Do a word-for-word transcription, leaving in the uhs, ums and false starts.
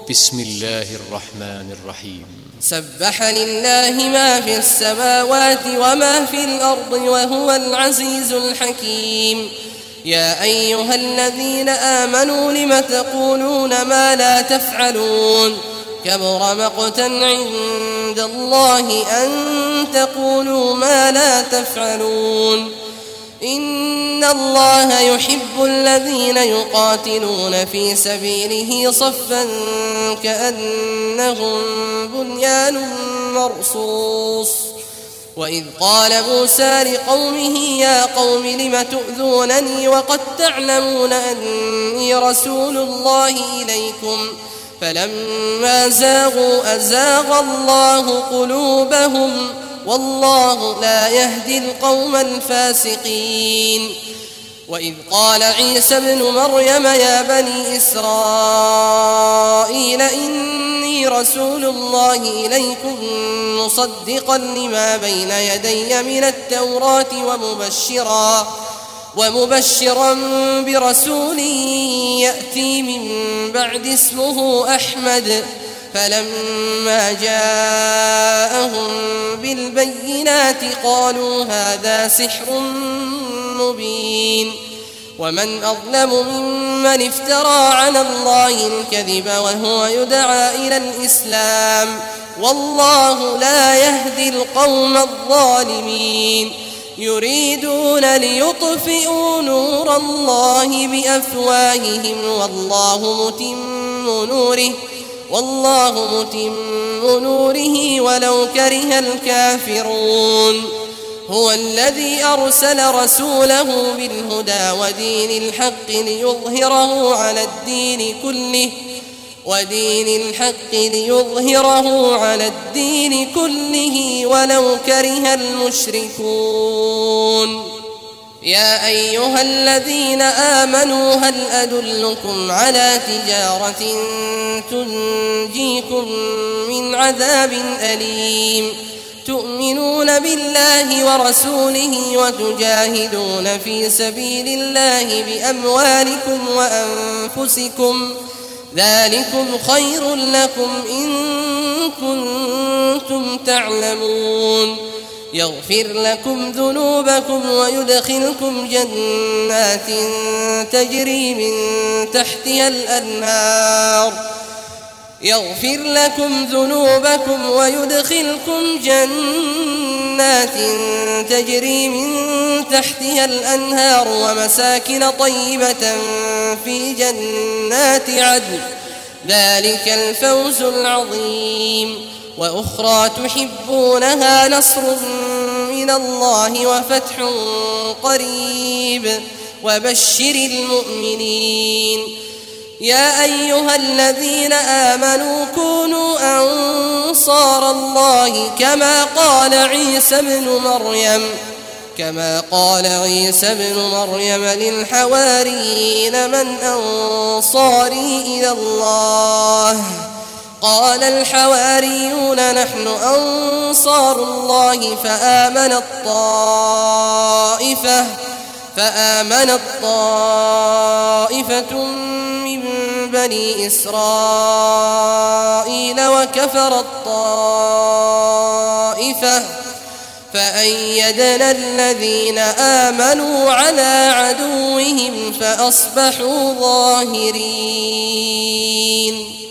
بسم الله الرحمن الرحيم. سبح لله ما في السماوات وما في الأرض وهو العزيز الحكيم. يا أيها الذين آمنوا لم تقولون ما لا تفعلون كبر مقتا عند الله أن تقولوا ما لا تفعلون. إن الله يحب الذين يقاتلون في سبيله صفا كأنهم بنيان مرصوص. وإذ قال موسى لقومه يا قوم لم تؤذونني وقد تعلمون أني رسول الله إليكم فلما زاغوا أزاغ الله قلوبهم والله لا يهدي القوم الفاسقين. وإذ قال عيسى ابن مريم يا بني إسرائيل إني رسول الله إليكم مصدقا لما بين يدي من التوراة ومبشرا ومبشرا برسول يأتي من بعد اسمه أحمد. فلما جاءهم بالبينات قالوا هذا سحر مبين. ومن أظلم ممن افترى على الله الكذب وهو يدعى إلى الإسلام والله لا يهدي القوم الظالمين. يريدون ليطفئوا نور الله بأفواههم والله متم نوره والله متم نوره ولو كره الكافرون. هو الذي أرسل رسوله بالهدى ودين الحق ليظهره على الدين كله ودين الحق ليظهره على الدين كله ولو كره المشركون. يا أيها الذين آمنوا هل أدلكم على تجارة تنجيكم من عذاب أليم تؤمنون بالله ورسوله وتجاهدون في سبيل الله بأموالكم وأنفسكم ذلكم خير لكم إن كنتم تعلمون. يغفر لكم ذنوبكم ويدخلكم جنات تجري من تحتها الأنهار يغفر لكم ذنوبكم ويدخلكم جنات تجري من تحتها الأنهار ومساكن طيبة في جنات عدن ذلك الفوز العظيم. وأخرى تحبونها نصر من الله وفتح قريب وبشر المؤمنين. يا أيها الذين آمنوا كونوا أنصار الله كما قال عيسى ابن مريم كما قال عيسى ابن مريم للحواريين من أنصاري إلى الله قال الحواريون نحن أنصار الله فآمنت طائفة فآمنت طائفة من بني إسرائيل وكفرت طائفة فأيدنا الذين آمنوا على عدوهم فأصبحوا ظاهرين.